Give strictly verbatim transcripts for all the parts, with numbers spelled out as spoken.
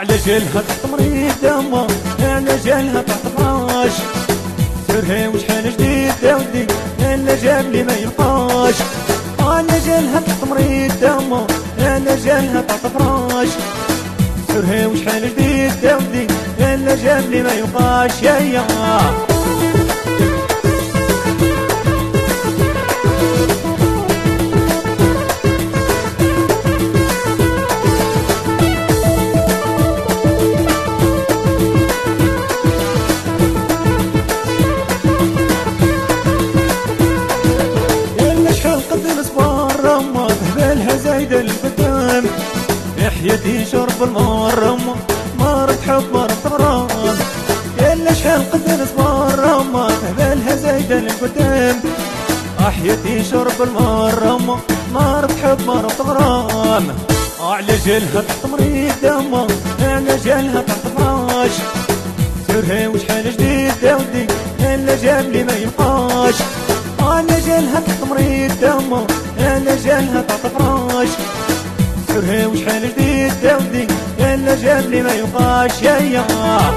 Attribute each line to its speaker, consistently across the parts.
Speaker 1: على جالها تحت مريض دمه، على جالها تحت فراش، سرها وشحال جديد داودي الا جاب لي ما يبقاش. على جالها تحت مريض دمه، على جالها تحت فراش، سرها وشحال جديد داودي الا جاب لي ما يبقاش. يا يا زايدة القدام يا حياتي شرب المرمى، مرت حب مرت غرام، يلا شحال قد نصبر ما بالها زايدة القدام، حياتي شرب المرمى، مرت حب مرت غرام. على جالها تحت مريض دمه، على جالها تحت فراش، سرها وشحال جديد داودي الا جاب لي ما يبقاش. على جالها تحت مريض دمه، على جالها تحت فراش، سرها وشحال جديد داودي الا جاب لي ما يبقاش. يا يا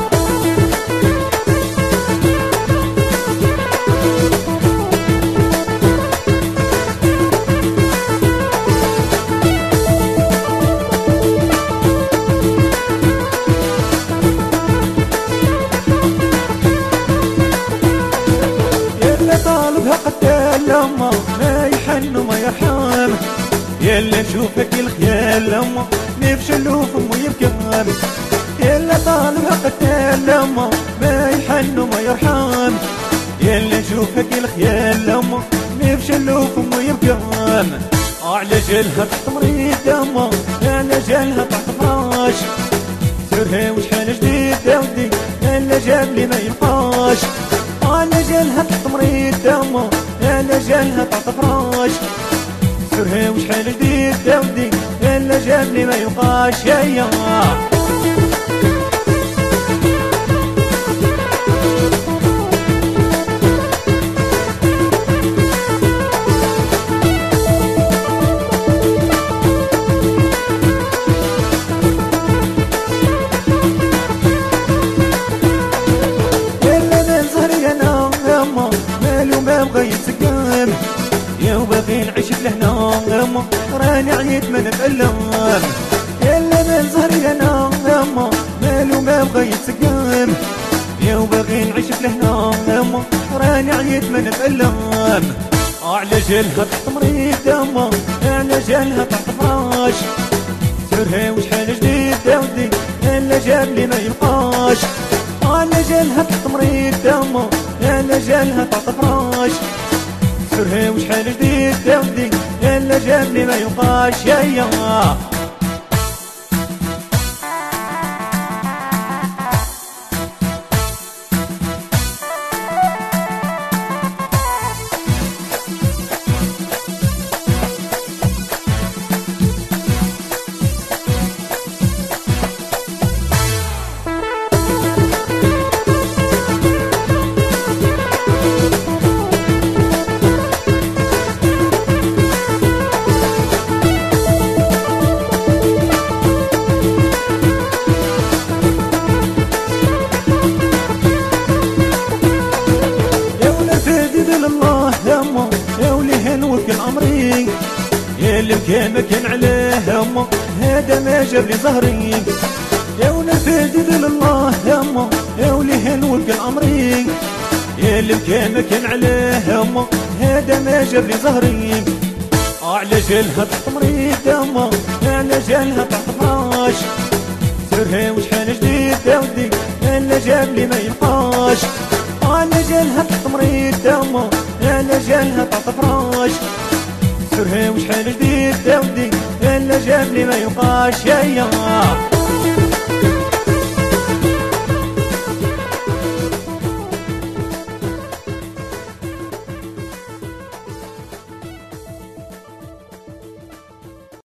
Speaker 1: طالبها قتال لما ما يحن وما يرحم، يلا نشوفك الخيال لما نفشل وفمه يبكم، يلا طالبها قتال لما ما يحن وما يرحم، يلا نشوفك الخيال لما نفشل وفمه يبكم. على جالها تحت مريض دمه، على جالها تحت فراش، سرها وشحال جديد داودي الا جاب لي ما يبقاش. على جالها تحت مريض دمه، على جالها تحت فراش، سرها وشحال جديد داودي الا جاب لي ما يبقاش. يا يا بغى يتسقم يا وباغي نعيش لهنا يما، راني عييت ما نتألم، يلا من زهري انا يما مالو ما بغى يتسقم، يا وباغي نعيش لهنا يما، راني عييت ما نتألم. على جالها تحت مريض يما، على جالها تحت فراش، سرها وشحال جديد داودي الا جاب لي ما يبقاش. على جالها تحت مريض يما، على جالها تحت فراش، سرها وشحال جديد داودي الا جاب لي ما يبقاش. يا يا يا اللي كان مكان عليه يما هذا ما جاب لي ظهري، يا ونفادي لله يما يا ولي هنوك الامري، يا اللي كان مكان عليه يما هذا ما جاب لي ظهري. على جالها تحت مريض يما، على جالها تحت فراش، سرها وشحال جديد داودي الا جاب لي ما يبقاش. على جالها تحت مريض يما، على جالها تحت فراش، سرها وشحال جديد داودي الا جاب لي ما يبقاش. يا يا